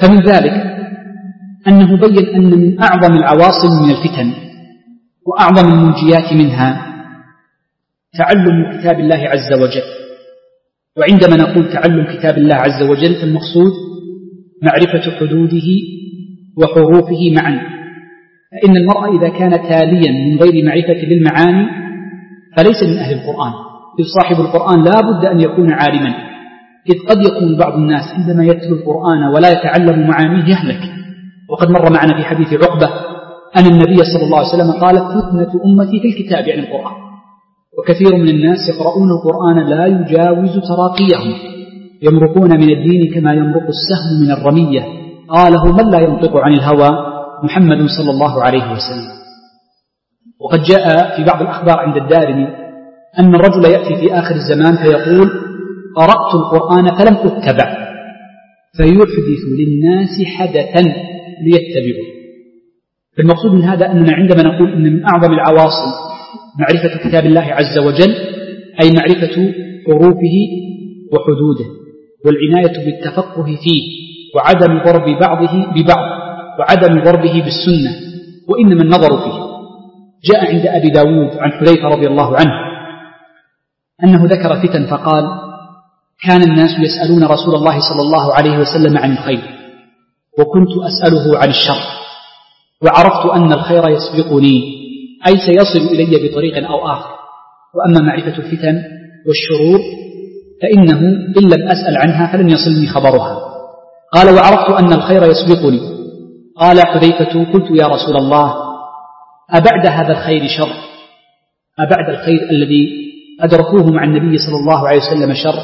فمن ذلك أنه بين أن من أعظم العواصم من الفتن وأعظم المنجيات منها تعلم كتاب الله عز وجل. وعندما نقول تعلم كتاب الله عز وجل فالمقصود معرفة حدوده وحروفه معا، فإن المرء إذا كان تاليا من غير معرفة للمعاني فليس من أهل القرآن، إذ صاحب القرآن لا بد أن يكون عالما، إذ قد يكون بعض الناس عندما يتلو القرآن ولا يتعلم معانيه يهلك. وقد مر معنا في حديث عقبة أن النبي صلى الله عليه وسلم قال فتنة أمتي في الكتاب، يعني القرآن، وكثير من الناس يقرؤون القرآن لا يجاوز تراقيهم، يمرقون من الدين كما يمرق السهم من الرمية، قاله من لا ينطق عن الهوى محمد صلى الله عليه وسلم. وقد جاء في بعض الأخبار عند الدارمي أن الرجل يأتي في آخر الزمان فيقول قرأت القرآن فلم أتبع، فيحدث للناس حدثا ليتبعوا. فالمقصود من هذا أننا عندما نقول أن من أعظم العواصم معرفة كتاب الله عز وجل أي معرفة حروفه وحدوده والعناية بالتفقه فيه وعدم ضرب بعضه ببعض وعدم ضربه بالسنة وإنما النظر فيه. جاء عند أبي داود عن حذيفة رضي الله عنه أنه ذكر فتن فقال كان الناس يسألون رسول الله صلى الله عليه وسلم عن الخير وكنت أسأله عن الشر، وعرفت أن الخير يسبقني أي سيصل إلي بطريق أو آخر، وأما معرفة الفتن والشرور فإنه إن لم أسأل عنها فلن يصلني خبرها. قال وعرفت أن الخير يسبقني. قال حذيفة قلت يا رسول الله أبعد هذا الخير شر؟ أبعد الخير الذي أدركوه مع النبي صلى الله عليه وسلم شر؟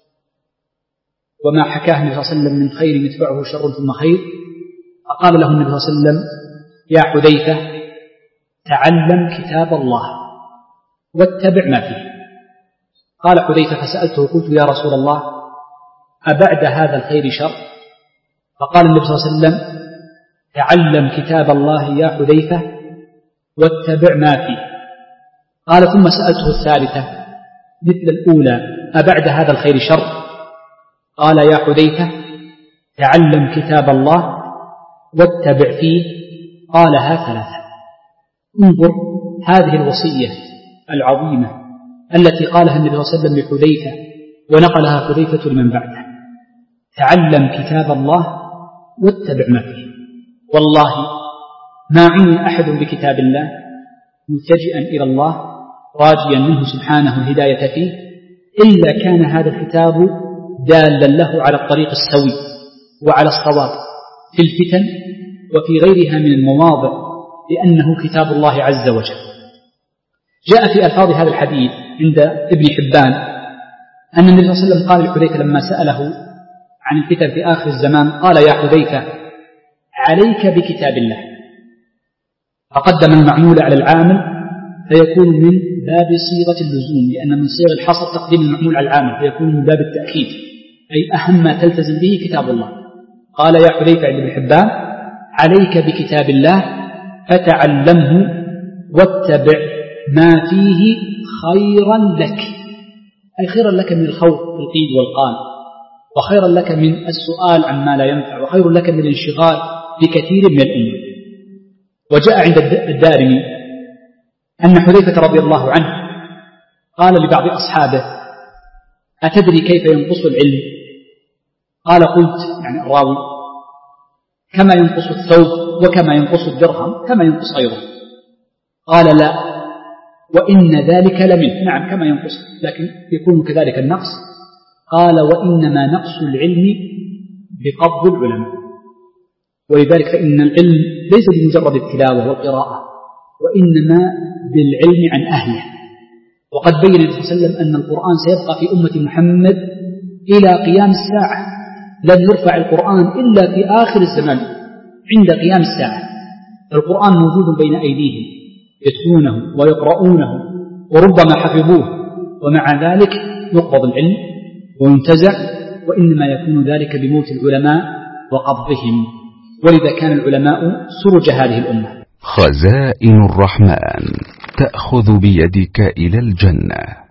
وما حكاه النبي صلى الله عليه وسلم من خير يتبعه شر ثم خير. فقال له النبي صلى الله عليه وسلم يا حذيفة تعلم كتاب الله واتبع ما فيه. قال حذيفة فسألته قلت يا رسول الله أبعد هذا الخير شر؟ فقال النبي صلى الله عليه وسلم تعلم كتاب الله يا حذيفة واتبع ما فيه. قال ثم سألته الثالثة مثل الأولى أبعد هذا الخير شر؟ قال يا حذيفة تعلم كتاب الله واتبع فيه. قالها ثلاثة. انظر هذه الوصية العظيمة التي قالها النبي صلى الله عليه وسلم لحذيفة ونقلها حذيفة لمن بعده، تعلم كتاب الله واتبع ما فيه. والله ما عمي أحد بكتاب الله ملتجئا إلى الله راجيا منه سبحانه الهداية فيه إلا كان هذا الكتاب دالا له على الطريق السوي وعلى الصواب في الفتن وفي غيرها من المواضع، لأنه كتاب الله عز وجل. جاء في ألفاظ هذا الحديث عند ابن حبان أن النبي صلى الله عليه وسلم قال لحذيفة لما سأله عن الفتن في آخر الزمان قال يا حذيفة عليك بكتاب الله، فقدم المعمول على العامل فيكون من باب صيغة اللزوم، لأن من صيغ الحصر تقديم المعمول على العامل فيكون من باب التأكيد، أي أهم ما تلتزم به كتاب الله. قال يا حذيفة عند ابن حبان عليك بكتاب الله فتعلمه واتبع ما فيه خيرا لك، أي خيرا لك من الخوف والقيد والقال، وخيرا لك من السؤال عن ما لا ينفع، وخير لك من الانشغال بكثير من الأمور. وجاء عند الدارمي أن حذيفة رضي الله عنه قال لبعض أصحابه أتدري كيف ينقص العلم؟ قال قلت يعني الراوي كما ينقص الثوب وكما ينقص الدرهم كما ينقص غيره. قال لا وإن ذلك لمنه، نعم كما ينقص لكن يكون كذلك النقص. قال وإنما نقص العلم بقبض العلماء، ولذلك فإن العلم ليس بمجرد التلاوة والقراءة وإنما بالعلم عن أهله. وقد بين النبي صلى الله عليه وسلم أن القرآن سيبقى في أمة محمد إلى قيام الساعة، لن يرفع القرآن إلا في آخر الزمان عند قيام الساعة. القرآن موجود بين أيديهم يتلونه ويقرؤونه وربما حفظوه، ومع ذلك يقبض العلم وينتزع، وإنما يكون ذلك بموت العلماء وقبضهم، ولذا كان العلماء سرج هذه الأمة. خزائن الرحمن تأخذ بيدك إلى الجنة.